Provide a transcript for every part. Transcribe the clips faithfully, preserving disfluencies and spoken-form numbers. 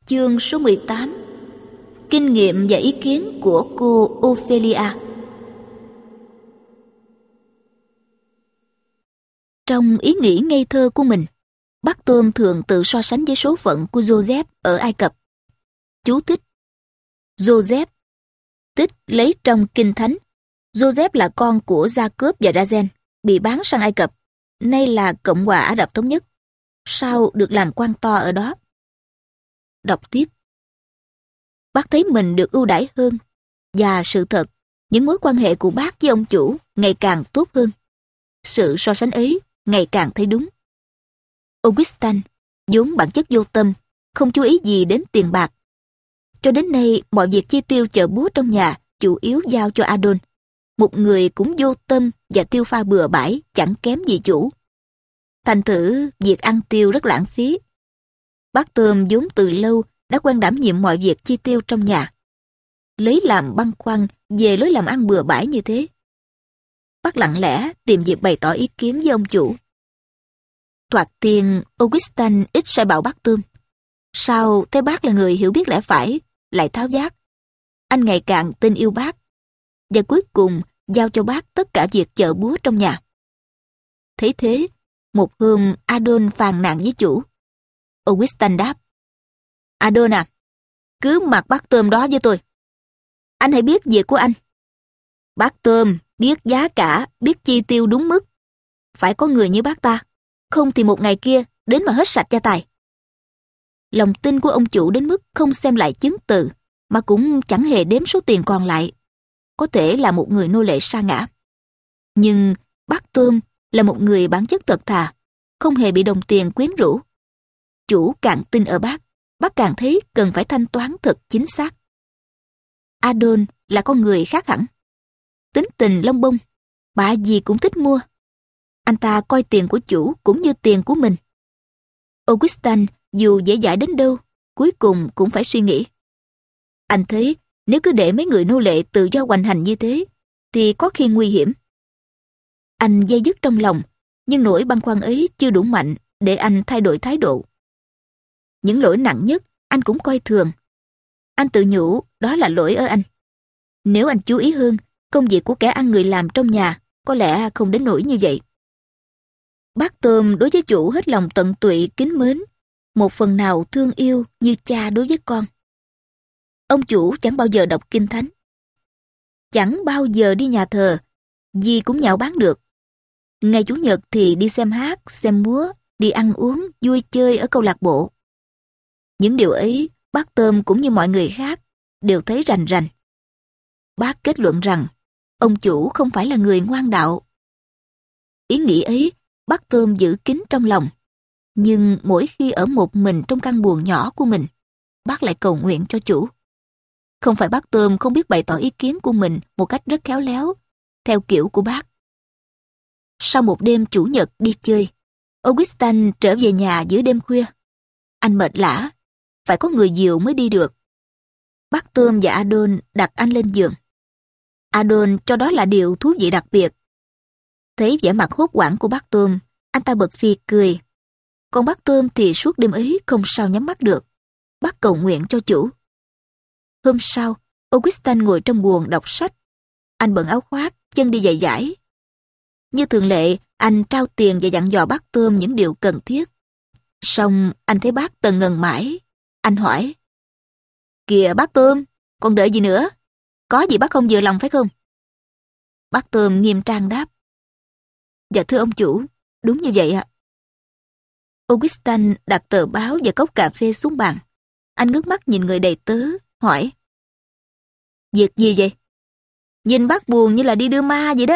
Chương số mười tám. Kinh nghiệm và ý kiến của cô Ophelia. Trong ý nghĩ ngây thơ của mình, bác Tôm thường tự so sánh với số phận của Joseph ở Ai Cập. Chú thích: Joseph, tích lấy trong Kinh Thánh. Joseph là con của Gia-cốp và Ra-gen, bị bán sang Ai Cập, nay là Cộng hòa Ả Rập Thống Nhất, sau được làm quan to ở đó. Đọc tiếp. Bác thấy mình được ưu đãi hơn, và sự thật, những mối quan hệ của bác với ông chủ ngày càng tốt hơn. Sự so sánh ấy ngày càng thấy đúng. Augustin, vốn bản chất vô tâm, không chú ý gì đến tiền bạc. Cho đến nay, mọi việc chi tiêu chợ búa trong nhà chủ yếu giao cho Adon, một người cũng vô tâm và tiêu pha bừa bãi, chẳng kém gì chủ. Thành thử, việc ăn tiêu rất lãng phí. Bác Tôm vốn từ lâu đã quen đảm nhiệm mọi việc chi tiêu trong nhà. Lấy làm băn khoăn về lối làm ăn bừa bãi như thế. Bác lặng lẽ tìm dịp bày tỏ ý kiến với ông chủ. Thoạt tiên, Augustin ít sai bảo bác Tôm. Sau thấy bác là người hiểu biết lẽ phải, lại tháo vát. Anh ngày càng tin yêu bác. Và cuối cùng giao cho bác tất cả việc chợ búa trong nhà. Thấy thế, một hôm Adon phàn nàn với chủ. Augustin đáp: Adon à, cứ mặc bác Tôm đó với tôi. Anh hãy biết việc của anh. Bác Tôm biết giá cả, biết chi tiêu đúng mức. Phải có người như bác ta, không thì một ngày kia đến mà hết sạch gia tài. Lòng tin của ông chủ đến mức không xem lại chứng từ, mà cũng chẳng hề đếm số tiền còn lại. Có thể là một người nô lệ sa ngã. Nhưng bác Tôm là một người bản chất thật thà, không hề bị đồng tiền quyến rũ. Chủ càng tin ở bác, bác càng thấy cần phải thanh toán thật chính xác. Adon là con người khác hẳn. Tính tình lông bông, bạ gì cũng thích mua. Anh ta coi tiền của chủ cũng như tiền của mình. Augustin dù dễ dãi đến đâu, cuối cùng cũng phải suy nghĩ. Anh thấy nếu cứ để mấy người nô lệ tự do hoành hành như thế, thì có khi nguy hiểm. Anh dây dứt trong lòng, nhưng nỗi băn khoăn ấy chưa đủ mạnh để anh thay đổi thái độ. Những lỗi nặng nhất anh cũng coi thường. Anh tự nhủ đó là lỗi ở anh. Nếu anh chú ý hơn, công việc của kẻ ăn người làm trong nhà có lẽ không đến nỗi như vậy. Bác Tôm đối với chủ hết lòng tận tụy kính mến, một phần nào thương yêu như cha đối với con. Ông chủ chẳng bao giờ đọc Kinh Thánh, chẳng bao giờ đi nhà thờ, gì cũng nhạo báng được. Ngày Chủ nhật thì đi xem hát, xem múa, đi ăn uống, vui chơi ở câu lạc bộ. Những điều ấy, bác Tôm cũng như mọi người khác, đều thấy rành rành. Bác kết luận rằng, ông chủ không phải là người ngoan đạo. Ý nghĩ ấy, bác Tôm giữ kín trong lòng. Nhưng mỗi khi ở một mình trong căn buồng nhỏ của mình, bác lại cầu nguyện cho chủ. Không phải bác Tôm không biết bày tỏ ý kiến của mình một cách rất khéo léo, theo kiểu của bác. Sau một đêm Chủ nhật đi chơi, Augustin trở về nhà giữa đêm khuya. Anh mệt lả, phải có người dìu mới đi được. Bác Tôm và Adon đặt anh lên giường. Adon cho đó là điều thú vị đặc biệt. Thấy vẻ mặt hốt hoảng của bác Tôm, anh ta bật phì cười. Còn bác Tôm thì suốt đêm ấy không sao nhắm mắt được. Bác cầu nguyện cho chủ. Hôm sau, Augustin ngồi trong buồng đọc sách. Anh bận áo khoác, chân đi giày giãi. Như thường lệ, anh trao tiền và dặn dò bác Tôm những điều cần thiết. Xong anh thấy bác tần ngần mãi. Anh hỏi: Kìa bác Tôm, còn đợi gì nữa? Có gì bác không vừa lòng phải không? Bác Tôm nghiêm trang đáp: Dạ thưa ông chủ, đúng như vậy ạ. Augustin đặt tờ báo và cốc cà phê xuống bàn. Anh ngước mắt nhìn người đầy tớ, hỏi: Việc gì vậy? Nhìn bác buồn như là đi đưa ma vậy đó.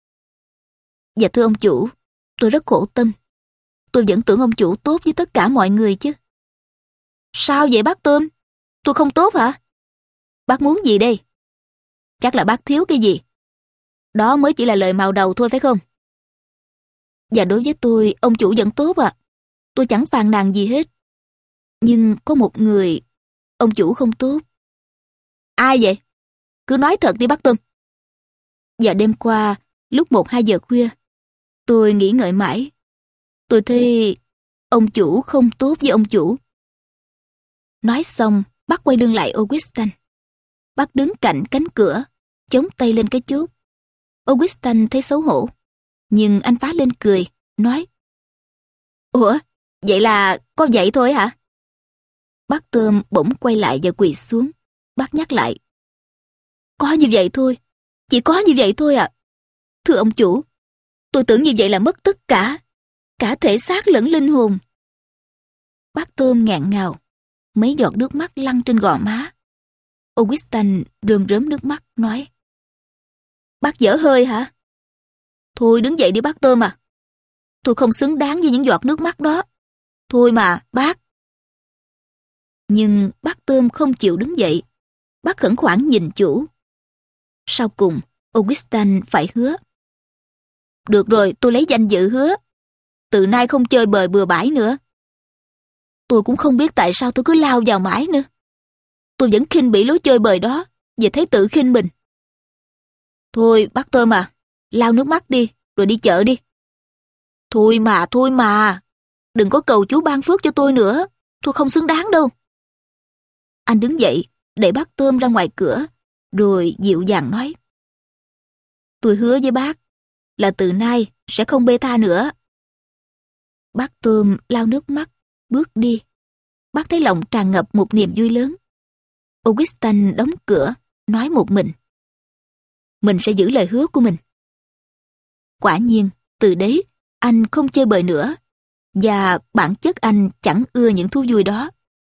Dạ thưa ông chủ, tôi rất khổ tâm. Tôi vẫn tưởng ông chủ tốt với tất cả mọi người chứ. Sao vậy bác Tôm? Tôi không tốt hả? Bác muốn gì đây? Chắc là bác thiếu cái gì. Đó mới chỉ là lời màu đầu thôi phải không? Dạ đối với tôi, ông chủ vẫn tốt ạ. Tôi chẳng phàn nàn gì hết. Nhưng có một người, ông chủ không tốt. Ai vậy? Cứ nói thật đi bác Tôm. Dạ đêm qua, lúc một hai giờ khuya, tôi nghĩ ngợi mãi. Tôi thấy ông chủ không tốt với ông chủ. Nói xong, bác quay lưng lại Augustin. Bác đứng cạnh cánh cửa, chống tay lên cái chốt. Augustin thấy xấu hổ, nhưng anh phá lên cười, nói: Ủa, vậy là có vậy thôi hả? Bác Tôm bỗng quay lại và quỳ xuống. Bác nhắc lại: Có như vậy thôi, chỉ có như vậy thôi ạ. À. Thưa ông chủ, tôi tưởng như vậy là mất tất cả, cả thể xác lẫn linh hồn. Bác Tôm ngạn ngào, mấy giọt nước mắt lăn trên gò má. Augustin rơm rớm nước mắt, nói: Bác dở hơi hả? Thôi đứng dậy đi bác Tôm à. Tôi không xứng đáng với những giọt nước mắt đó. Thôi mà, bác. Nhưng bác Tôm không chịu đứng dậy. Bác khẩn khoản nhìn chủ. Sau cùng, Augustin phải hứa: Được rồi, tôi lấy danh dự hứa. Từ nay không chơi bời bừa bãi nữa. Tôi cũng không biết tại sao tôi cứ lao vào mãi nữa. Tôi vẫn khinh bỉ lối chơi bời đó, vì thấy tự khinh mình. Thôi bác Tôm à, lau nước mắt đi, rồi đi chợ đi. Thôi mà, thôi mà, đừng có cầu chú ban phước cho tôi nữa, tôi không xứng đáng đâu. Anh đứng dậy, đẩy bác Tôm ra ngoài cửa, rồi dịu dàng nói: Tôi hứa với bác là từ nay sẽ không bê tha nữa. Bác Tôm lau nước mắt, bước đi. Bác thấy lòng tràn ngập một niềm vui lớn. Augustin đóng cửa, nói một mình: Mình sẽ giữ lời hứa của mình. Quả nhiên, từ đấy, anh không chơi bời nữa, và bản chất anh chẳng ưa những thú vui đó.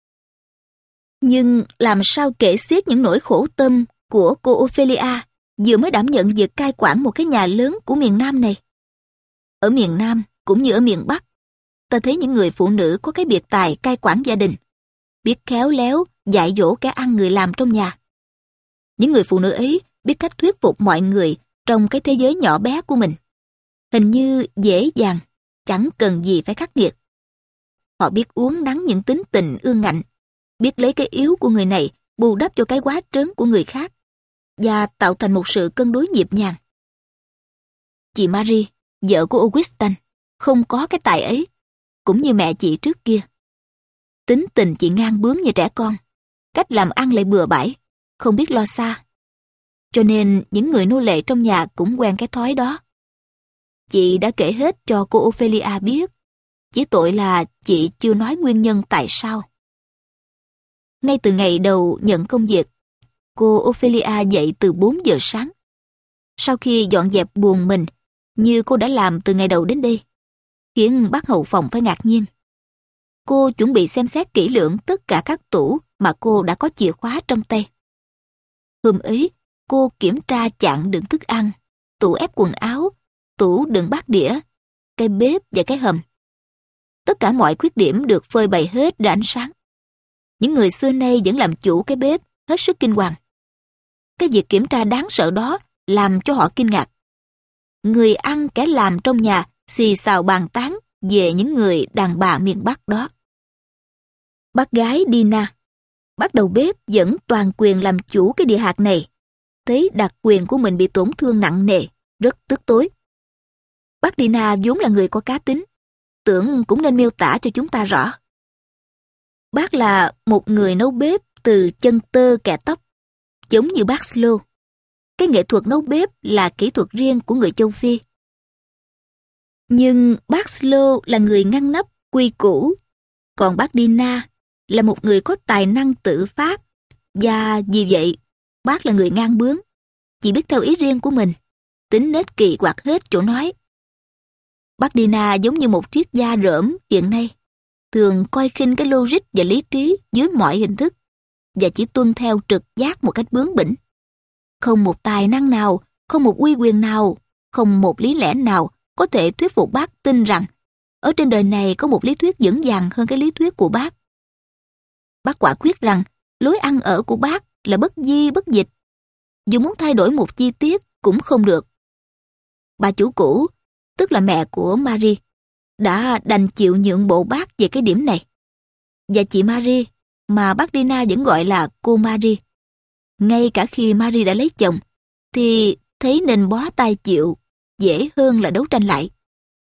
Nhưng làm sao kể xiết những nỗi khổ tâm của cô Ophelia vừa mới đảm nhận việc cai quản một cái nhà lớn của miền Nam này. Ở miền Nam, cũng như ở miền Bắc, ta thấy những người phụ nữ có cái biệt tài cai quản gia đình, biết khéo léo dạy dỗ kẻ ăn người làm trong nhà. Những người phụ nữ ấy biết cách thuyết phục mọi người trong cái thế giới nhỏ bé của mình. Hình như dễ dàng, chẳng cần gì phải khắc nghiệt. Họ biết uốn nắn những tính tình ương ngạnh, biết lấy cái yếu của người này bù đắp cho cái quá trớn của người khác, và tạo thành một sự cân đối nhịp nhàng. Chị Marie, vợ của Augustin, không có cái tài ấy, cũng như mẹ chị trước kia. Tính tình chị ngang bướng như trẻ con, cách làm ăn lại bừa bãi, không biết lo xa. Cho nên những người nô lệ trong nhà cũng quen cái thói đó. Chị đã kể hết cho cô Ophelia biết, chỉ tội là chị chưa nói nguyên nhân tại sao. Ngay từ ngày đầu nhận công việc, cô Ophelia dậy từ bốn giờ sáng. Sau khi dọn dẹp buồng mình, như cô đã làm từ ngày đầu đến đây, khiến bác hầu phòng phải ngạc nhiên. Cô chuẩn bị xem xét kỹ lưỡng tất cả các tủ mà cô đã có chìa khóa trong tay. Hôm ấy, cô kiểm tra chạn đựng thức ăn, tủ ép quần áo, tủ đựng bát đĩa, cái bếp và cái hầm. Tất cả mọi khuyết điểm được phơi bày hết ra ánh sáng. Những người xưa nay vẫn làm chủ cái bếp hết sức kinh hoàng. Cái việc kiểm tra đáng sợ đó làm cho họ kinh ngạc. Người ăn kẻ làm trong nhà xì xào bàn tán về những người đàn bà miền Bắc đó. Bác gái Dina, bác đầu bếp vẫn toàn quyền làm chủ cái địa hạt này, thấy đặc quyền của mình bị tổn thương nặng nề, rất tức tối. Bác Dina vốn là người có cá tính, tưởng cũng nên miêu tả cho chúng ta rõ. Bác là một người nấu bếp từ chân tơ kẻ tóc, giống như bác Slow. Cái nghệ thuật nấu bếp là kỹ thuật riêng của người châu Phi. Nhưng bác Slow là người ngăn nắp, quy củ, còn bác Dina là một người có tài năng tự phát, và vì vậy bác là người ngang bướng, chỉ biết theo ý riêng của mình, tính nết kỳ quặc hết chỗ nói. Bác Dina giống như một triết gia rỡm hiện nay, thường coi khinh cái logic và lý trí dưới mọi hình thức, và chỉ tuân theo trực giác một cách bướng bỉnh. Không một tài năng nào, không một uy quyền nào, không một lý lẽ nào có thể thuyết phục bác tin rằng ở trên đời này có một lý thuyết vững vàng hơn cái lý thuyết của bác. Bác quả quyết rằng lối ăn ở của bác là bất di bất dịch. Dù muốn thay đổi một chi tiết cũng không được. Bà chủ cũ, tức là mẹ của Marie, đã đành chịu nhượng bộ bác về cái điểm này. Và chị Marie, mà bác Dina vẫn gọi là cô Marie, ngay cả khi Marie đã lấy chồng, thì thấy nên bó tay chịu, dễ hơn là đấu tranh lại.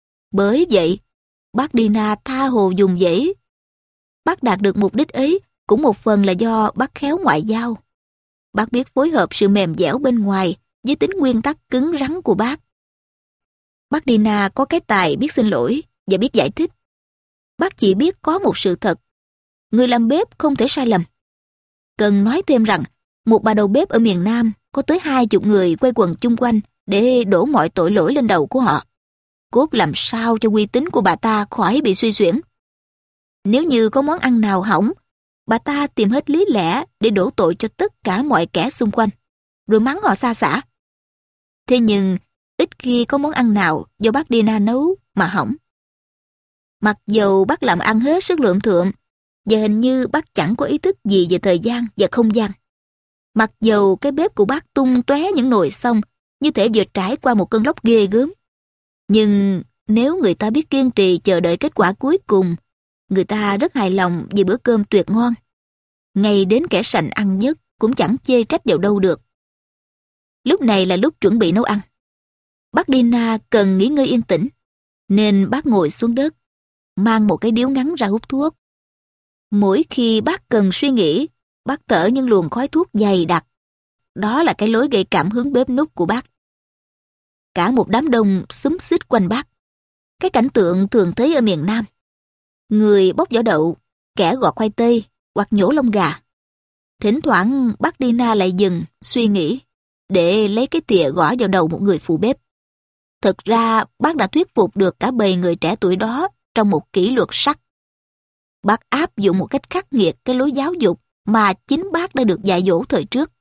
Bởi vậy, bác Dina tha hồ dùng dễ. Bác đạt được mục đích ấy cũng một phần là do bác khéo ngoại giao. Bác biết phối hợp sự mềm dẻo bên ngoài với tính nguyên tắc cứng rắn của bác. Bác Dina có cái tài biết xin lỗi và biết giải thích. Bác chỉ biết có một sự thật. Người làm bếp không thể sai lầm. Cần nói thêm rằng, một bà đầu bếp ở miền Nam có tới hai chục người quay quần chung quanh để đổ mọi tội lỗi lên đầu của họ. Cốt làm sao cho uy tín của bà ta khỏi bị suy xuyển. Nếu như có món ăn nào hỏng, bà ta tìm hết lý lẽ để đổ tội cho tất cả mọi kẻ xung quanh, rồi mắng họ xa xả. Thế nhưng, ít khi có món ăn nào do bác Dina nấu mà hỏng. Mặc dầu bác làm ăn hết sức lượm thượm, và hình như bác chẳng có ý thức gì về thời gian và không gian. Mặc dầu cái bếp của bác tung tóe những nồi xông, như thể vừa trải qua một cơn lốc ghê gớm. Nhưng nếu người ta biết kiên trì chờ đợi kết quả cuối cùng, người ta rất hài lòng về bữa cơm tuyệt ngon. Ngay đến kẻ sành ăn nhất cũng chẳng chê trách vào đâu được. Lúc này là lúc chuẩn bị nấu ăn. Bác Dina cần nghỉ ngơi yên tĩnh, nên bác ngồi xuống đất, mang một cái điếu ngắn ra hút thuốc. Mỗi khi bác cần suy nghĩ, bác thở những luồng khói thuốc dày đặc. Đó là cái lối gây cảm hứng bếp núc của bác. Cả một đám đông xúm xít quanh bác. Cái cảnh tượng thường thấy ở miền Nam. Người bóc vỏ đậu, kẻ gọt khoai tây hoặc nhổ lông gà. Thỉnh thoảng bác Dina lại dừng, suy nghĩ, để lấy cái thìa gõ vào đầu một người phụ bếp. Thực ra bác đã thuyết phục được cả bầy người trẻ tuổi đó trong một kỷ luật sắc. Bác áp dụng một cách khắc nghiệt cái lối giáo dục mà chính bác đã được dạy dỗ thời trước.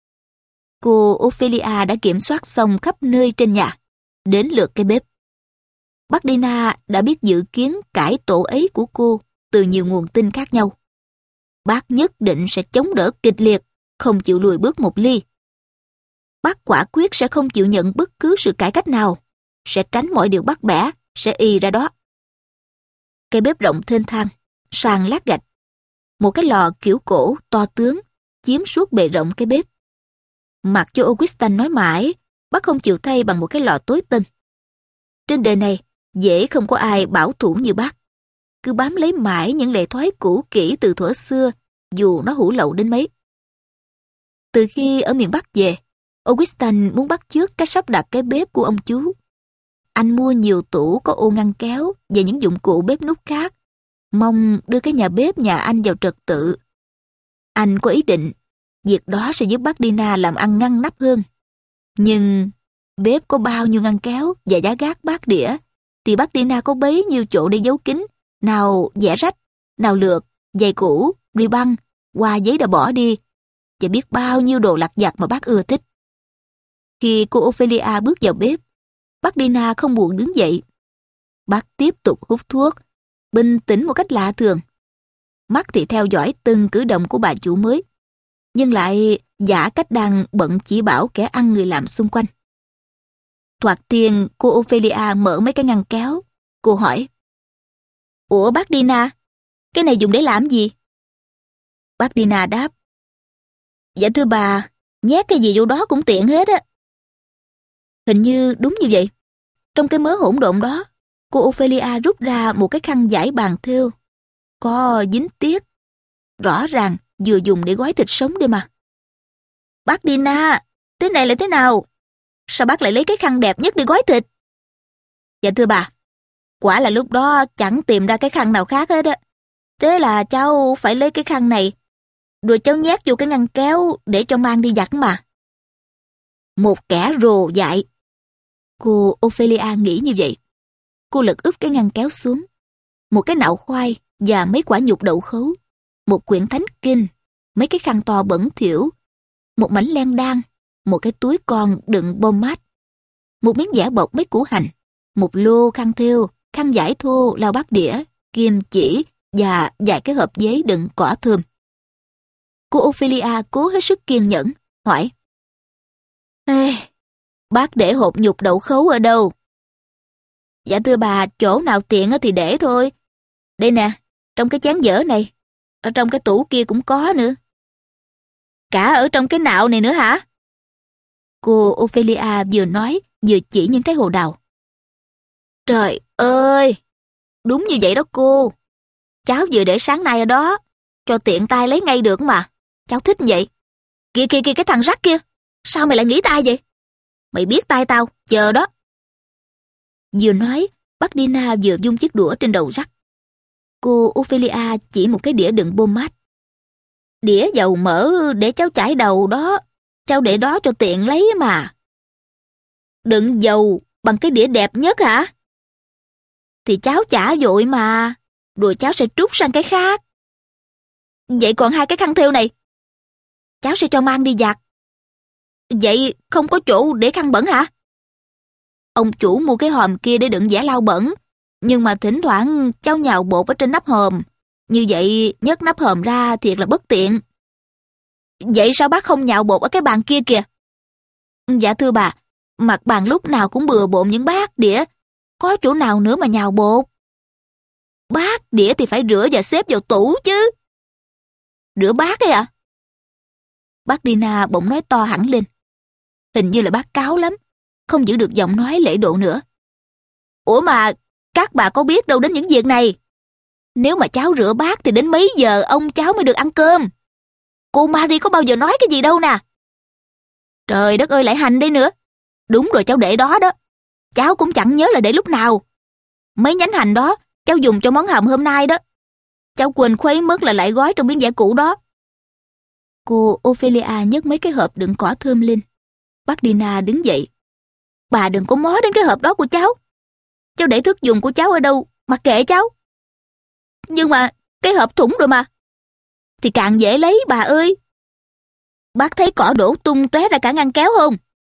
Cô Ophelia đã kiểm soát xong khắp nơi trên nhà, đến lượt cái bếp. Bác Dina đã biết dự kiến cải tổ ấy của cô từ nhiều nguồn tin khác nhau. Bác nhất định sẽ chống đỡ kịch liệt, không chịu lùi bước một ly. Bác quả quyết sẽ không chịu nhận bất cứ sự cải cách nào, sẽ tránh mọi điều bắt bẻ, sẽ y ra đó. Cái bếp rộng thênh thang, sàn lát gạch. Một cái lò kiểu cổ to tướng chiếm suốt bề rộng cái bếp. Mặc cho Augustin nói mãi, bác không chịu thay bằng một cái lò tối tân. Trên đời này, dễ không có ai bảo thủ như bác. Cứ bám lấy mãi những lệ thói cũ kỹ từ thuở xưa, dù nó hủ lậu đến mấy. Từ khi ở miền Bắc về, Augustin muốn bắt chước cách sắp đặt cái bếp của ông chú. Anh mua nhiều tủ có ô ngăn kéo và những dụng cụ bếp núc khác, mong đưa cái nhà bếp nhà anh vào trật tự. Anh có ý định, việc đó sẽ giúp bác Dina làm ăn ngăn nắp hơn. Nhưng bếp có bao nhiêu ngăn kéo và giá gác bát đĩa, thì bác Dina có bấy nhiêu chỗ để giấu kín, nào vẽ rách, nào lược, giày cũ, ruy băng, hoa giấy đã bỏ đi, và biết bao nhiêu đồ lặt vặt mà bác ưa thích. Khi cô Ophelia bước vào bếp, bác Dina không buồn đứng dậy. Bác tiếp tục hút thuốc, bình tĩnh một cách lạ thường. Mắt thì theo dõi từng cử động của bà chủ mới, nhưng lại giả cách đang bận chỉ bảo kẻ ăn người làm xung quanh. Thoạt tiên, cô Ophelia mở mấy cái ngăn kéo. Cô hỏi, "Ủa bác Dina, cái này dùng để làm gì?" Bác Dina đáp, "Dạ thưa bà, nhét cái gì vô đó cũng tiện hết á." Hình như đúng như vậy. Trong cái mớ hỗn độn đó, cô Ophelia rút ra một cái khăn vải bàn thêu, có dính tiết. Rõ ràng vừa dùng để gói thịt sống đây mà. "Bác Dina, thế này là thế nào? Sao bác lại lấy cái khăn đẹp nhất để gói thịt?" "Dạ thưa bà, quả là lúc đó chẳng tìm ra cái khăn nào khác hết á. Thế là cháu phải lấy cái khăn này, rồi cháu nhét vô cái ngăn kéo để cho mang đi giặt mà." Một kẻ rồ dại. Cô Ophelia nghĩ như vậy. Cô lật úp cái ngăn kéo xuống. Một cái nạo khoai và mấy quả nhục đậu khấu, một quyển thánh kinh, mấy cái khăn to bẩn thỉu, một mảnh len đan, một cái túi con đựng bông mát, một miếng giả bọc mấy củ hành, một lô khăn thêu, khăn vải thô lau bát đĩa, kim chỉ và vài cái hộp giấy đựng cỏ thơm. Cô Ophelia cố hết sức kiên nhẫn, hỏi, "Ê, bác để hộp nhục đậu khấu ở đâu?" "Dạ thưa bà, chỗ nào tiện thì để thôi. Đây nè, trong cái chén dở này, ở trong cái tủ kia cũng có nữa." "Cả ở trong cái nạo này nữa hả?" Cô Ophelia vừa nói vừa chỉ những trái hồ đào. "Trời ơi, đúng như vậy đó cô. Cháu vừa để sáng nay ở đó, cho tiện tay lấy ngay được mà. Cháu thích vậy. Kìa kìa kìa cái thằng rắc kia. Sao mày lại nghĩ tay vậy? Mày biết tay tao, chờ đó. Vừa nói, bác Dina vừa vung chiếc đũa trên đầu rắc. Cô Ophelia chỉ một cái đĩa đựng bô mát. Đĩa dầu mỡ để cháu chải đầu đó. Cháu để đó cho tiện lấy mà. Đựng dầu bằng cái đĩa đẹp nhất hả? Thì cháu chả vội mà. Rồi cháu sẽ trút sang cái khác. Vậy còn hai cái khăn thêu này? Cháu sẽ cho mang đi giặt. Vậy không có chỗ để khăn bẩn hả? Ông chủ mua cái hòm kia để đựng giả lau bẩn. Nhưng mà thỉnh thoảng cháu nhào bột ở trên nắp hòm. Như vậy nhấc nắp hòm ra thiệt là bất tiện. Vậy sao bác không nhào bột ở cái bàn kia kìa? Dạ thưa bà, mặt bàn lúc nào cũng bừa bộn những bát đĩa. Có chỗ nào nữa mà nhào bột? Bát đĩa thì phải rửa và xếp vào tủ chứ. Rửa bát ấy à? Bác Dina bỗng nói to hẳn lên. Hình như là bác cáu lắm, không giữ được giọng nói lễ độ nữa. Ủa mà các bà có biết đâu đến những việc này. Nếu mà cháu rửa bát thì đến mấy giờ ông cháu mới được ăn cơm? Cô Marie có bao giờ nói cái gì đâu nè. Trời đất ơi, lại hành đây nữa. Đúng rồi, cháu để đó đó. Cháu cũng chẳng nhớ là để lúc nào. Mấy nhánh hành đó cháu dùng cho món hầm hôm nay đó. Cháu quên khuấy mất là lại gói trong miếng vải cũ đó. Cô Ophelia nhấc mấy cái hộp đựng cỏ thơm lên. Bác Dina đứng dậy. Bà đừng có mó đến cái hộp đó của cháu. Cháu để thức dùng của cháu ở đâu mà kệ cháu. Nhưng mà cái hộp thủng rồi mà. Thì càng dễ lấy bà ơi. Bác thấy cỏ đổ tung tóe ra cả ngăn kéo không?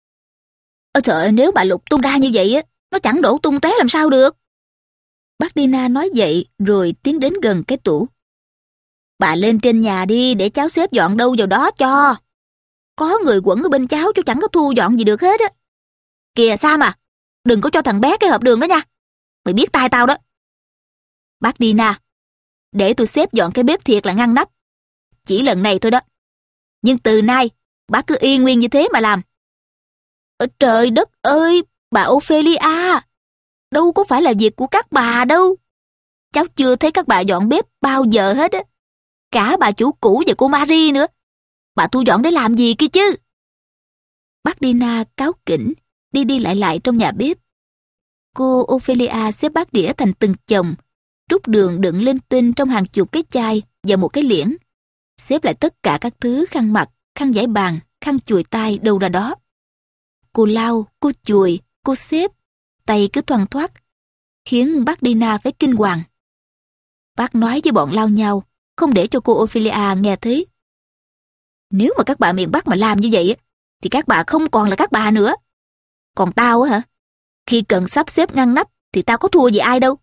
Ơ trời, nếu bà lục tung ra như vậy á, nó chẳng đổ tung tóe làm sao được. Bác Dina nói vậy rồi tiến đến gần cái tủ. Bà lên trên nhà đi để cháu xếp dọn đâu vào đó cho. Có người quẩn ở bên cháu cháu chẳng có thu dọn gì được hết á. Kìa Sam à, đừng có cho thằng bé cái hộp đường đó nha. Mày biết tai tao đó. Bác Dina, để tôi xếp dọn cái bếp thiệt là ngăn nắp. Chỉ lần này thôi đó. Nhưng từ nay, bác cứ y nguyên như thế mà làm. Ơ trời đất ơi, bà Ophelia, đâu có phải là việc của các bà đâu. Cháu chưa thấy các bà dọn bếp bao giờ hết á. Cả bà chủ cũ và cô Marie nữa. Bà thu dọn để làm gì kia chứ? Bác Dina cáu kỉnh, đi đi lại lại trong nhà bếp. Cô Ophelia xếp bát đĩa thành từng chồng, trút đường đựng linh tinh trong hàng chục cái chai và một cái liễn. Xếp lại tất cả các thứ khăn mặt, khăn giãi bàn, khăn chùi tay đâu ra đó. Cô lau, cô chùi, cô xếp, tay cứ thoăn thoắt, khiến bác Dina phải kinh hoàng. Bác nói với bọn lao nhau, không để cho cô Ophelia nghe thấy. Nếu mà các bà miền Bắc mà làm như vậy, thì các bà không còn là các bà nữa. Còn tao á hả? Khi cần sắp xếp ngăn nắp thì tao có thua gì ai đâu.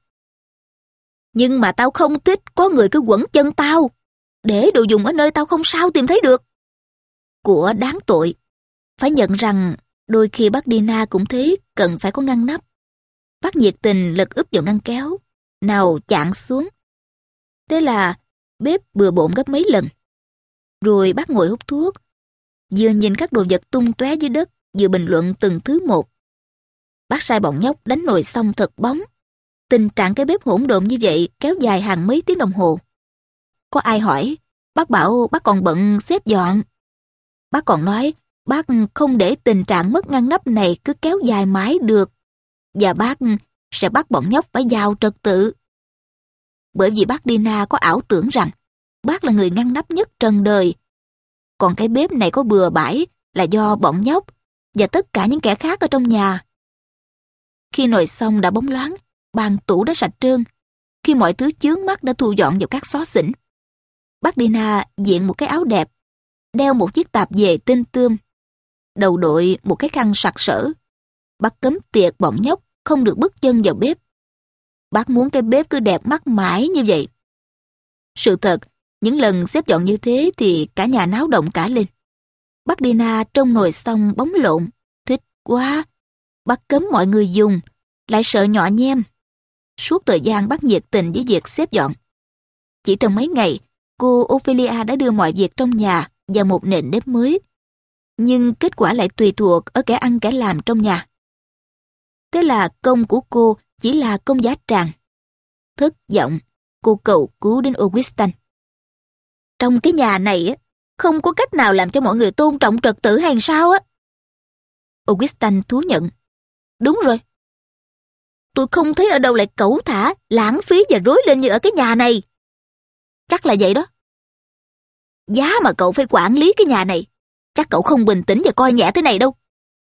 Nhưng mà tao không thích có người cứ quẩn chân tao, để đồ dùng ở nơi tao không sao tìm thấy được. Của đáng tội. Phải nhận rằng đôi khi bác Dina cũng thấy cần phải có ngăn nắp. Bác nhiệt tình lật úp vào ngăn kéo, nào chạm xuống. Thế là bếp bừa bộn gấp mấy lần. Rồi bác ngồi hút thuốc, vừa nhìn các đồ vật tung tóe dưới đất, vừa bình luận từng thứ một. Bác sai bọn nhóc đánh nồi xong thật bóng. Tình trạng cái bếp hỗn độn như vậy kéo dài hàng mấy tiếng đồng hồ. Có ai hỏi, bác bảo bác còn bận xếp dọn. Bác còn nói bác không để tình trạng mất ngăn nắp này cứ kéo dài mãi được. Và bác sẽ bắt bọn nhóc phải vào trật tự. Bởi vì bác Dina có ảo tưởng rằng bác là người ngăn nắp nhất trần đời. Còn cái bếp này có bừa bãi là do bọn nhóc và tất cả những kẻ khác ở trong nhà. Khi nồi xong đã bóng loáng, bàn tủ đã sạch trơn, khi mọi thứ chướng mắt đã thu dọn vào các xó xỉnh. Bác Dina diện một cái áo đẹp, đeo một chiếc tạp dề tinh tươm, đầu đội một cái khăn sặc sỡ. Bác cấm tiệc bọn nhóc không được bước chân vào bếp. Bác muốn cái bếp cứ đẹp mắt mãi như vậy. Sự thật, những lần xếp dọn như thế thì cả nhà náo động cả lên. Bác Dina trông nồi xong bóng lộn, thích quá. Bác cấm mọi người dùng, lại sợ nhọ nhem. Suốt thời gian bác nhiệt tình với việc xếp dọn. Chỉ trong mấy ngày, cô Ophelia đã đưa mọi việc trong nhà vào một nền nếp mới. Nhưng kết quả lại tùy thuộc ở kẻ ăn kẻ làm trong nhà. Thế là công của cô chỉ là công giá tràng. Thất vọng, cô cầu cứu đến Augustin. trong cái nhà này á, không có cách nào làm cho mọi người tôn trọng trật tự hay sao á? Augustin thú nhận. Đúng rồi. Tôi không thấy ở đâu lại cẩu thả, lãng phí và rối lên như ở cái nhà này. Chắc là vậy đó. Giá mà cậu phải quản lý cái nhà này, chắc cậu không bình tĩnh và coi nhẹ thế này đâu.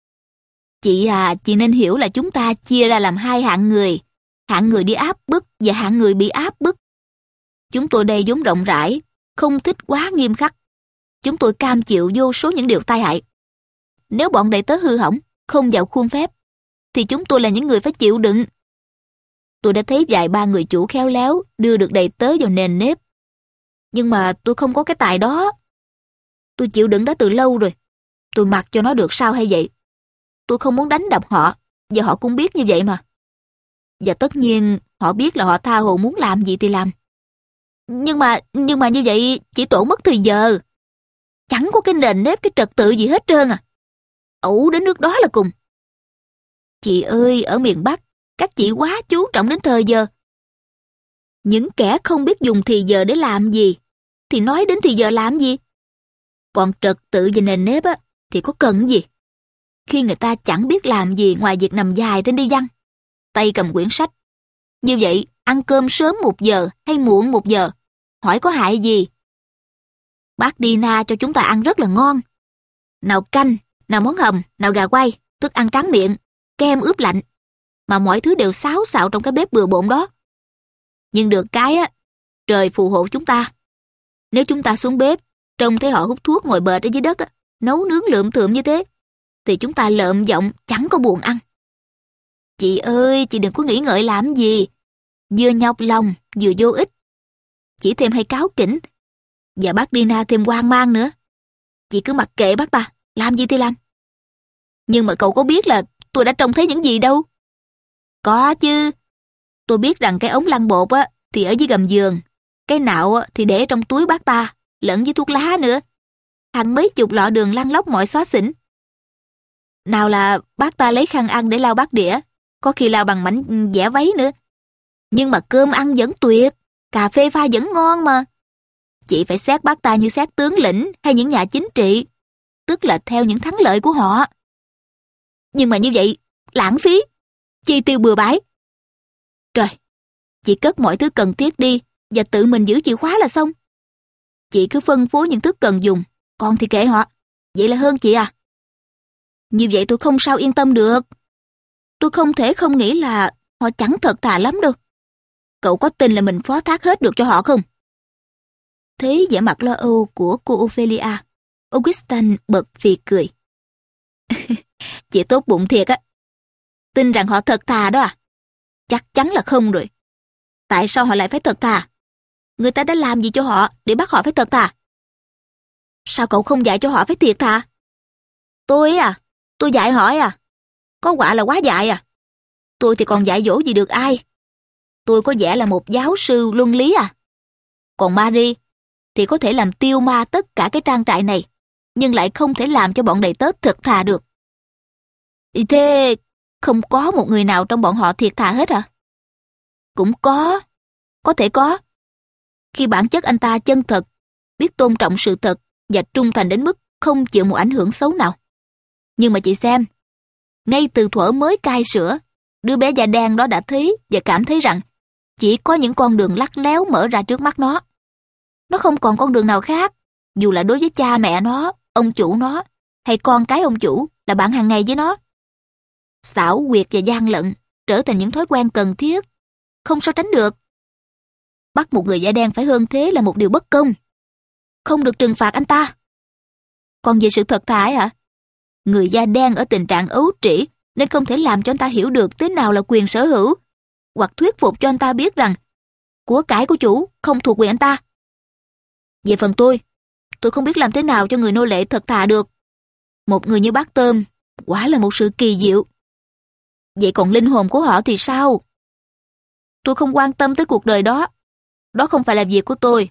Chị à, chị nên hiểu là chúng ta chia ra làm hai hạng người. Hạng người đi áp bức và hạng người bị áp bức. Chúng tôi đây vốn rộng rãi, không thích quá nghiêm khắc. Chúng tôi cam chịu vô số những điều tai hại. Nếu bọn đầy tớ hư hỏng, không vào khuôn phép, thì chúng tôi là những người phải chịu đựng. Tôi đã thấy vài ba người chủ khéo léo đưa được đầy tớ vào nền nếp. Nhưng mà tôi không có cái tài đó. Tôi chịu đựng đó từ lâu rồi. Tôi mặc cho nó được sao hay vậy. Tôi không muốn đánh đập họ, và họ cũng biết như vậy mà. Và tất nhiên họ biết là họ tha hồ muốn làm gì thì làm. Nhưng mà, nhưng mà như vậy chỉ tổn mất thời giờ. Chẳng có cái nền nếp, cái trật tự gì hết trơn à. Ẩu đến nước đó là cùng. Chị ơi, ở miền Bắc, các chị quá chú trọng đến thời giờ. Những kẻ không biết dùng thì giờ để làm gì, thì nói đến thì giờ làm gì. Còn trật tự và nền nếp á, thì có cần gì. Khi người ta chẳng biết làm gì ngoài việc nằm dài trên đi văn, tay cầm quyển sách. Như vậy, ăn cơm sớm một giờ hay muộn một giờ, hỏi có hại gì. Bác Dina cho chúng ta ăn rất là ngon. Nào canh, nào món hầm, nào gà quay, thức ăn tráng miệng, kem ướp lạnh. Mà mọi thứ đều xáo xạo trong cái bếp bừa bộn đó. Nhưng được cái á, trời phù hộ chúng ta. Nếu chúng ta xuống bếp, trông thấy họ hút thuốc ngồi bệt ở dưới đất á, nấu nướng lượm thượm như thế, thì chúng ta lợm giọng chẳng có buồn ăn. Chị ơi, chị đừng có nghĩ ngợi làm gì. Vừa nhọc lòng, vừa vô ích. Chỉ thêm hay cáo kỉnh. Và bác Dina thêm hoang mang nữa. Chị cứ mặc kệ bác ta, làm gì thì làm. Nhưng mà cậu có biết là tôi đã trông thấy những gì đâu. Có chứ. Tôi biết rằng cái ống lăn bột á thì ở dưới gầm giường. Cái nạo thì để trong túi bác ta, lẫn với thuốc lá nữa. Hàng mấy chục lọ đường lăn lóc mọi xó xỉnh. Nào là bác ta lấy khăn ăn để lau bát đĩa, có khi lau bằng mảnh vẽ váy nữa. Nhưng mà cơm ăn vẫn tuyệt, cà phê pha vẫn ngon mà. Chị phải xét bác ta như xét tướng lĩnh hay những nhà chính trị, tức là theo những thắng lợi của họ. Nhưng mà như vậy, lãng phí, chi tiêu bừa bãi. Trời, chị cất mọi thứ cần thiết đi và tự mình giữ chìa khóa là xong. Chị cứ phân phối những thứ cần dùng, còn thì kệ họ. Vậy là hơn chị à. Như vậy tôi không sao yên tâm được. Tôi không thể không nghĩ là họ chẳng thật thà lắm đâu. Cậu có tin là mình phó thác hết được cho họ không? Thấy vẻ mặt lo âu của cô Ophelia, Augustin bật phì cười. Chị tốt bụng thiệt á. Tin rằng họ thật thà đó à? Chắc chắn là không rồi. Tại sao họ lại phải thật thà? Người ta đã làm gì cho họ để bắt họ phải thật thà? Sao cậu không dạy cho họ phải thiệt thà? Tôi à? Tôi dạy họ à? Có quả là quá dại à? Tôi thì còn dạy dỗ gì được ai? Tôi có vẻ là một giáo sư luân lý à? Còn Marie thì có thể làm tiêu ma tất cả cái trang trại này, nhưng lại không thể làm cho bọn đầy tớ thật thà được. Thế không có một người nào trong bọn họ thiệt thà hết hả? Cũng có, có thể có. Khi bản chất anh ta chân thật, biết tôn trọng sự thật và trung thành đến mức không chịu một ảnh hưởng xấu nào. Nhưng mà chị xem, ngay từ thuở mới cai sữa, đứa bé da đen đó đã thấy và cảm thấy rằng chỉ có những con đường lắt léo mở ra trước mắt nó. Nó không còn con đường nào khác, dù là đối với cha mẹ nó, ông chủ nó, hay con cái ông chủ là bạn hàng ngày với nó. Xảo quyệt và gian lận trở thành những thói quen cần thiết, không sao tránh được. Bắt một người da đen phải hơn thế là một điều bất công. Không được trừng phạt anh ta. Còn về sự thật thà ấy hả? Người da đen ở tình trạng ấu trĩ nên không thể làm cho anh ta hiểu được thế nào là quyền sở hữu, hoặc thuyết phục cho anh ta biết rằng của cải của chủ không thuộc quyền anh ta. Về phần tôi, tôi không biết làm thế nào cho người nô lệ thật thà được. Một người như bác Tôm quả là một sự kỳ diệu. Vậy còn linh hồn của họ thì sao? Tôi không quan tâm tới cuộc đời đó. Đó không phải là việc của tôi.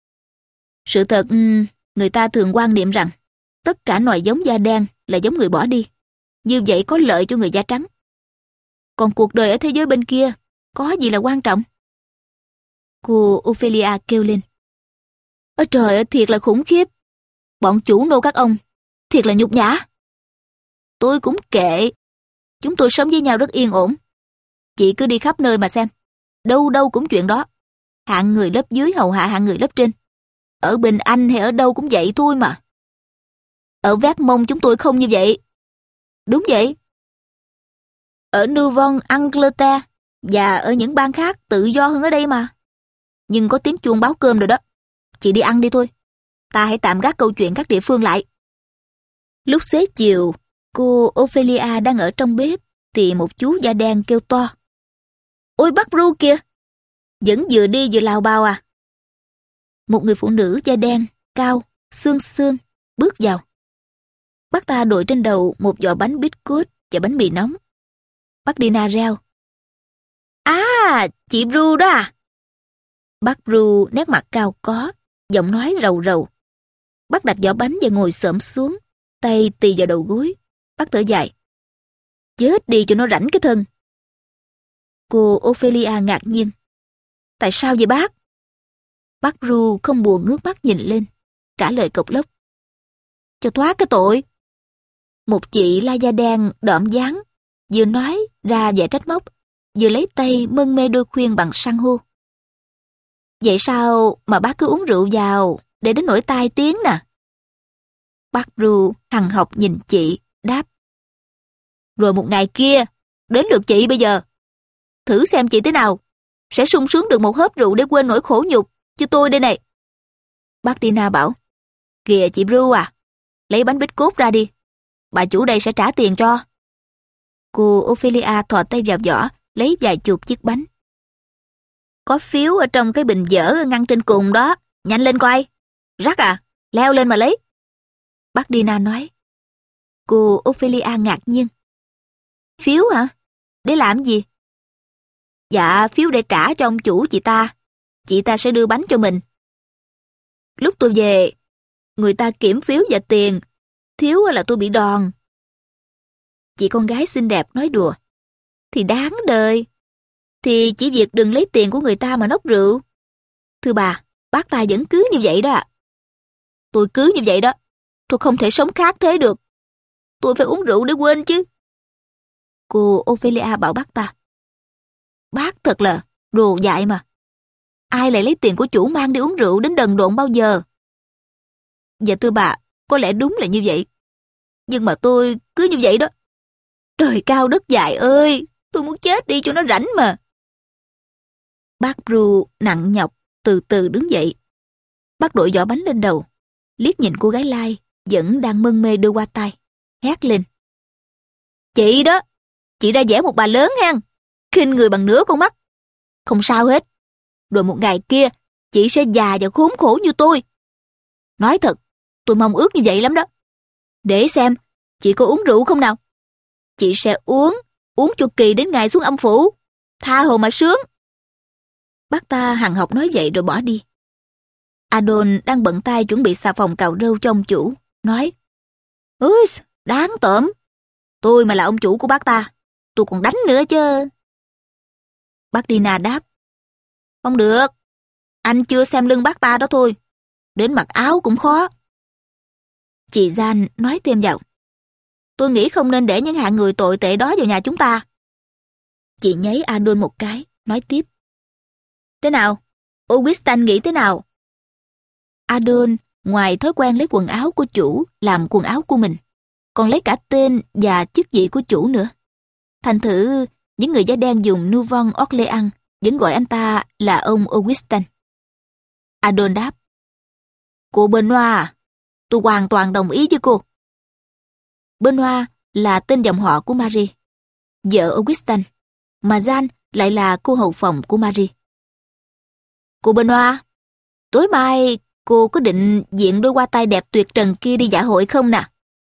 Sự thật, người ta thường quan niệm rằng tất cả loài giống da đen là giống người bỏ đi. Như vậy có lợi cho người da trắng. Còn cuộc đời ở thế giới bên kia có gì là quan trọng? Cô Ophelia kêu lên. Ôi trời ơi, thiệt là khủng khiếp. Bọn chủ nô các ông, thiệt là nhục nhã. Tôi cũng kệ. Chúng tôi sống với nhau rất yên ổn. Chị cứ đi khắp nơi mà xem. Đâu đâu cũng chuyện đó. Hạng người lớp dưới hầu hạ hạng người lớp trên. Ở Bình Anh hay ở đâu cũng vậy thôi mà. Ở Vermont chúng tôi không như vậy. Đúng vậy. Ở Nouvelle-Angleterre và ở những bang khác tự do hơn ở đây mà. Nhưng có tiếng chuông báo cơm rồi đó. Chị đi ăn đi thôi. Ta hãy tạm gác câu chuyện các địa phương lại. Lúc xế chiều, cô Ophelia đang ở trong bếp thì một chú da đen kêu to. Ôi bác Ru kìa! Vẫn vừa đi vừa lào bào à? Một người phụ nữ da đen, cao, xương xương, bước vào. Bác ta đội trên đầu một giỏ bánh biscuit và bánh mì nóng. Bác Dina reo. À, chị Ru đó à? Bác Ru nét mặt cao có, giọng nói rầu rầu. Bác đặt giỏ bánh và ngồi xổm xuống, tay tì vào đầu gối. Bác thở dài. Chết đi cho nó rảnh cái thân. Cô Ophelia ngạc nhiên. Tại sao vậy bác? Bác Ru không buồn ngước mắt nhìn lên, trả lời cộc lốc. Cho thoát cái tội. Một chị la da đen đỏm dáng, vừa nói ra vẻ trách móc, vừa lấy tay mân mê đôi khuyên bằng san hô. Vậy sao mà bác cứ uống rượu vào để đến nỗi tai tiếng nè? Bác Ru hằn học nhìn chị, đáp. Rồi một ngày kia, đến lượt chị bây giờ. Thử xem chị thế nào, sẽ sung sướng được một hớp rượu để quên nỗi khổ nhục, chứ tôi đây này. Bác Dina bảo, kìa chị Ru à, lấy bánh bít cốt ra đi, bà chủ đây sẽ trả tiền cho. Cô Ophelia thò tay vào giỏ, lấy vài chục chiếc bánh. Có phiếu ở trong cái bình dở ngăn trên cùng đó, nhanh lên coi. Rắc à, leo lên mà lấy. Bác Dina nói. Cô Ophelia ngạc nhiên. Phiếu hả? Để làm gì? Dạ, phiếu để trả cho ông chủ chị ta. Chị ta sẽ đưa bánh cho mình. Lúc tôi về, người ta kiểm phiếu và tiền. Thiếu là tôi bị đòn. Chị con gái xinh đẹp nói đùa. Thì đáng đời. Thì chỉ việc đừng lấy tiền của người ta mà nốc rượu. Thưa bà, bác ta vẫn cứ như vậy đó ạ. Tôi cứ như vậy đó. Tôi không thể sống khác thế được. Tôi phải uống rượu để quên chứ. Cô Ophelia bảo bác ta. Bác thật là đồ dại mà. Ai lại lấy tiền của chủ mang đi uống rượu đến đần độn bao giờ? Dạ thưa bà, có lẽ đúng là như vậy. Nhưng mà tôi cứ như vậy đó. Trời cao đất dài ơi, tôi muốn chết đi cho nó rảnh mà. Bác Ru nặng nhọc từ từ đứng dậy. Bác đội giỏ bánh lên đầu, liếc nhìn cô gái Lai vẫn đang mân mê đưa qua tay, hét lên. Chị đó, chị ra vẻ một bà lớn hen, khinh người bằng nửa con mắt. Không sao hết, rồi một ngày kia chị sẽ già và khốn khổ như tôi. Nói thật, tôi mong ước như vậy lắm đó. Để xem, chị có uống rượu không nào? Chị sẽ uống, uống cho kỳ đến ngày xuống âm phủ. Tha hồ mà sướng. Bác ta hằng học nói vậy rồi bỏ đi. Adon đang bận tay chuẩn bị xà phòng cạo râu cho ông chủ, nói. Ôi, đáng tởm. Tôi mà là ông chủ của bác ta, tôi còn đánh nữa chứ. Bác Dina đáp. Không được, anh chưa xem lưng bác ta đó thôi. Đến mặc áo cũng khó. Chị Gian nói thêm vào. Tôi nghĩ không nên để những hạng người tồi tệ đó vào nhà chúng ta. Chị nháy Adon một cái, nói tiếp. Thế nào? Augustin nghĩ thế nào? Adon, ngoài thói quen lấy quần áo của chủ làm quần áo của mình, còn lấy cả tên và chức vị của chủ nữa. Thành thử, những người da đen dùng Nouvelle Orléans vẫn gọi anh ta là ông Augustin. Adon đáp. Cô Benoit à? Tôi hoàn toàn đồng ý với cô. Benoit là tên dòng họ của Marie, vợ Augustin, mà Jeanne lại là cô hầu phòng của Marie. Cô Benoit, tối mai cô có định diện đôi hoa tai đẹp tuyệt trần kia đi dạ hội không nè?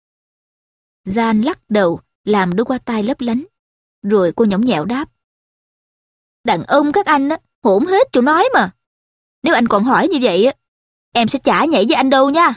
Jeanne lắc đầu làm đôi hoa tai lấp lánh, rồi cô nhõng nhẽo đáp. Đàn ông các anh á, hỗn hết chỗ nói mà. Nếu anh còn hỏi như vậy á, em sẽ chả nhảy với anh đâu nha.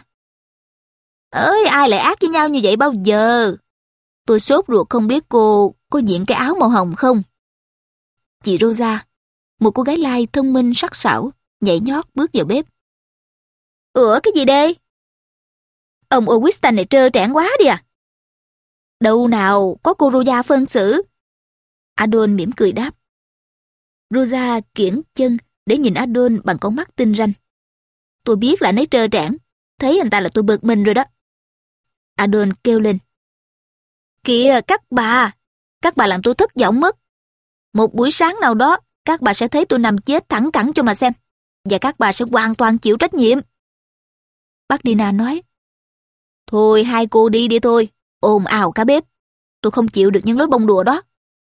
Ơi, ai lại ác với nhau như vậy bao giờ? Tôi sốt ruột không biết cô có diện cái áo màu hồng không? Chị Rosa, một cô gái Lai thông minh sắc sảo, nhảy nhót bước vào bếp. Ủa cái gì đây? Ông Augustin này trơ trẽn quá đi à? Đâu nào, có cô Rosa phân xử. Adon mỉm cười đáp. Rosa kiễng chân để nhìn Adon bằng con mắt tinh ranh. Tôi biết là anh ấy trơ trẽn. Thấy anh ta là tôi bực mình rồi đó. Adon kêu lên. Kìa các bà, các bà làm tôi thất vọng mất. Một buổi sáng nào đó, các bà sẽ thấy tôi nằm chết thẳng cẳng cho mà xem. Và các bà sẽ hoàn toàn chịu trách nhiệm. Bác Dina nói. Thôi hai cô đi đi thôi, ồn ào cả bếp. Tôi không chịu được những lối bông đùa đó.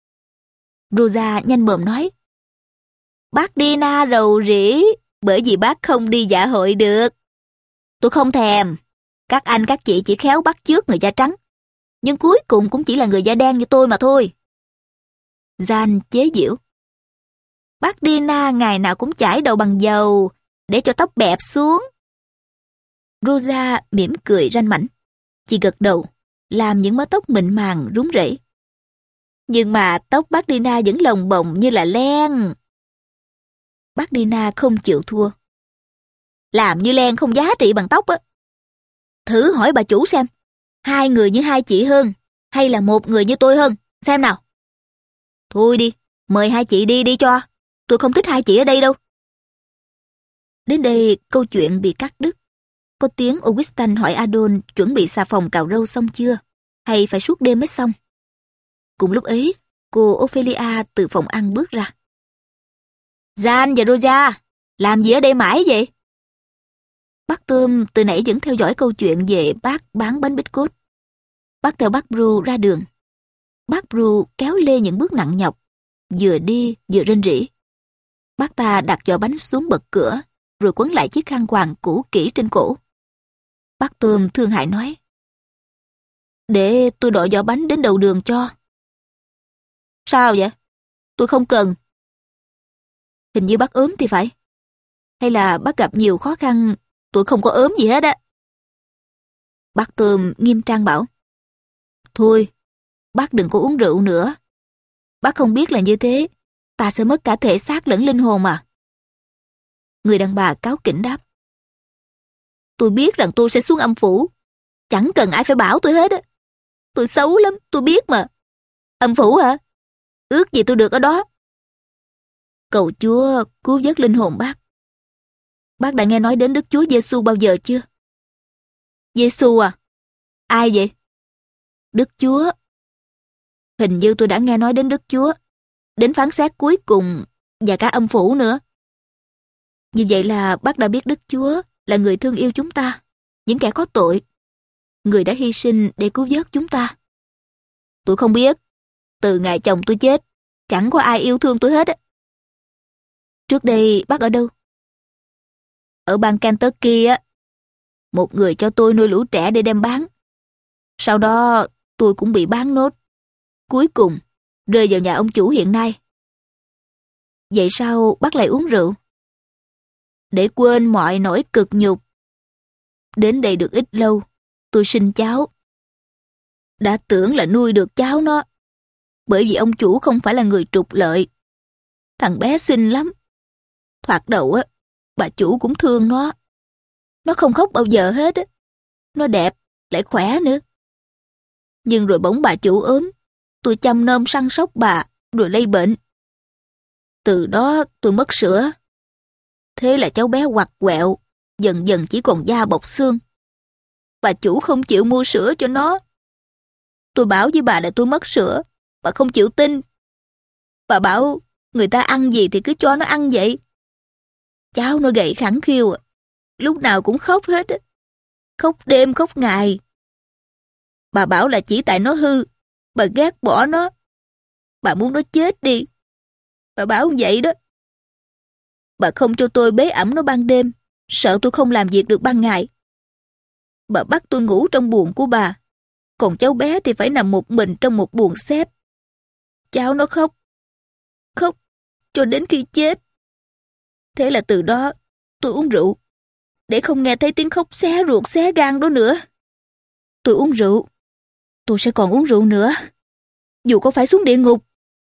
Rosa nhanh mồm nói. Bác Dina rầu rĩ, bởi vì bác không đi dạ hội được. Tôi không thèm. Các anh các chị chỉ khéo bắt chước người da trắng. Nhưng cuối cùng cũng chỉ là người da đen như tôi mà thôi. Jan chế giễu. Bác Dina ngày nào cũng chải đầu bằng dầu, để cho tóc bẹp xuống. Rosa mỉm cười ranh mảnh. Chị gật đầu, làm những mớ tóc mịn màng rúng rẩy. Nhưng mà tóc bác Dina vẫn lồng bồng như là len. Bác Dina không chịu thua. Làm như len không giá trị bằng tóc á. Thử hỏi bà chủ xem, hai người như hai chị hơn, hay là một người như tôi hơn, xem nào. Thôi đi, mời hai chị đi đi cho. Tôi không thích hai chị ở đây đâu. Đến đây câu chuyện bị cắt đứt. Có tiếng Augustin hỏi Adon chuẩn bị xà phòng cạo râu xong chưa, hay phải suốt đêm mới xong. Cùng lúc ấy, cô Ophelia từ phòng ăn bước ra. Jan và Rosa, làm gì ở đây mãi vậy? Bác Tôm từ nãy vẫn theo dõi câu chuyện về bác bán bánh bít cốt. Bác theo bác Bru ra đường. Bác Bru kéo lê những bước nặng nhọc, vừa đi vừa rên rỉ. Bác ta đặt giỏ bánh xuống bậc cửa, rồi quấn lại chiếc khăn quàng cũ kỹ trên cổ. Bác Tôm thương hại nói. Để tôi đội giỏ bánh đến đầu đường cho. Sao vậy? Tôi không cần. Hình như bác ốm thì phải. Hay là bác gặp nhiều khó khăn, tôi không có ốm gì hết á. Bác Tôm nghiêm trang bảo. Thôi, bác đừng có uống rượu nữa. Bác không biết là như thế, ta sẽ mất cả thể xác lẫn linh hồn mà. Người đàn bà cáu kỉnh đáp. Tôi biết rằng tôi sẽ xuống âm phủ. Chẳng cần ai phải bảo tôi hết á. Tôi xấu lắm, tôi biết mà. Âm phủ hả? Ước gì tôi được ở đó. Cầu Chúa cứu vớt linh hồn bác. Bác đã nghe nói đến Đức Chúa Giêsu bao giờ chưa? Giêsu à? Ai vậy? Đức Chúa. Hình như tôi đã nghe nói đến Đức Chúa, đến phán xét cuối cùng và cả âm phủ nữa. Như vậy là bác đã biết Đức Chúa là người thương yêu chúng ta, những kẻ có tội, người đã hy sinh để cứu vớt chúng ta. Tôi không biết. Từ ngày chồng tôi chết, chẳng có ai yêu thương tôi hết á. Trước đây bác ở đâu? Ở bang Kentucky á. Một người cho tôi nuôi lũ trẻ để đem bán. Sau đó tôi cũng bị bán nốt. Cuối cùng rơi vào nhà ông chủ hiện nay. Vậy sao bác lại uống rượu? Để quên mọi nỗi cực nhục. Đến đây được ít lâu, tôi sinh cháu. Đã tưởng là nuôi được cháu nó, bởi vì ông chủ không phải là người trục lợi. Thằng bé xinh lắm. Thoạt đầu á, bà chủ cũng thương nó. Nó không khóc bao giờ hết á. Nó đẹp, lại khỏe nữa. Nhưng rồi bỗng bà chủ ốm, tôi chăm nom săn sóc bà, rồi lây bệnh. Từ đó tôi mất sữa. Thế là cháu bé quặt quẹo, dần dần chỉ còn da bọc xương. Bà chủ không chịu mua sữa cho nó. Tôi bảo với bà là tôi mất sữa, bà không chịu tin. Bà bảo người ta ăn gì thì cứ cho nó ăn vậy. Cháu nó gầy khẳng khiu, lúc nào cũng khóc hết á. Khóc đêm khóc ngày. Bà bảo là chỉ tại nó hư, bà ghét bỏ nó. Bà muốn nó chết đi. Bà bảo vậy đó. Bà không cho tôi bế ẵm nó ban đêm, sợ tôi không làm việc được ban ngày. Bà bắt tôi ngủ trong buồng của bà, còn cháu bé thì phải nằm một mình trong một buồng xếp. Cháu nó khóc, khóc cho đến khi chết. Thế là từ đó tôi uống rượu, để không nghe thấy tiếng khóc xé ruột xé gan đó nữa. Tôi uống rượu, tôi sẽ còn uống rượu nữa, dù có phải xuống địa ngục.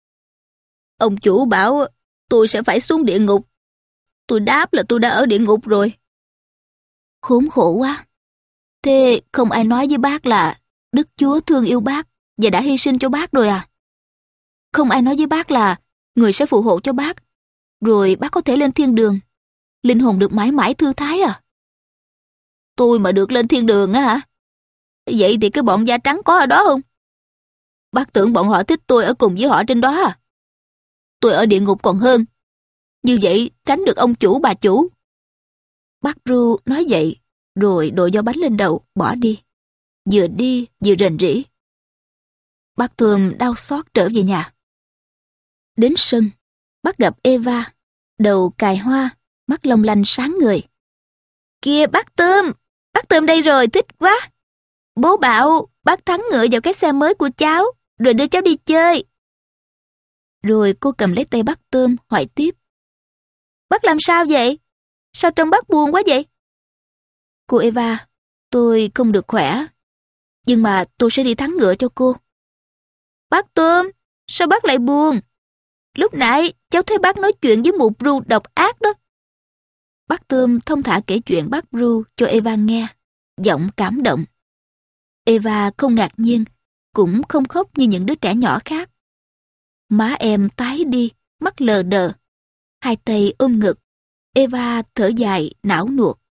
Ông chủ bảo tôi sẽ phải xuống địa ngục. Tôi đáp là tôi đã ở địa ngục rồi. Khốn khổ quá. Thế không ai nói với bác là Đức Chúa thương yêu bác và đã hy sinh cho bác rồi à? Không ai nói với bác là người sẽ phù hộ cho bác, rồi bác có thể lên thiên đường, linh hồn được mãi mãi thư thái à? Tôi mà được lên thiên đường á hả? Vậy thì cái bọn da trắng có ở đó không? Bác tưởng bọn họ thích tôi ở cùng với họ trên đó à? Tôi ở địa ngục còn hơn. Như vậy tránh được ông chủ bà chủ. Bác Ru nói vậy, rồi đội gió bánh lên đầu, bỏ đi. Vừa đi vừa rền rĩ. Bác Thơm đau xót trở về nhà. Đến sân, bác gặp Eva, đầu cài hoa, mắt long lanh sáng người. Kìa bác Thơm, bác Thơm đây rồi, thích quá. Bố bảo bác thắng ngựa vào cái xe mới của cháu, rồi đưa cháu đi chơi. Rồi cô cầm lấy tay bác Thơm hỏi tiếp. Bác làm sao vậy? Sao trông bác buồn quá vậy? Cô Eva, tôi không được khỏe, nhưng mà tôi sẽ đi thắng ngựa cho cô. Bác Thơm, sao bác lại buồn? Lúc nãy cháu thấy bác nói chuyện với mụ Bru độc ác đó. Bác Thơm thông thả kể chuyện bác Bru cho Eva nghe, giọng cảm động. Eva không ngạc nhiên, cũng không khóc như những đứa trẻ nhỏ khác. Má em tái đi, mắt lờ đờ, hai tay ôm ngực. Eva thở dài, não nuột.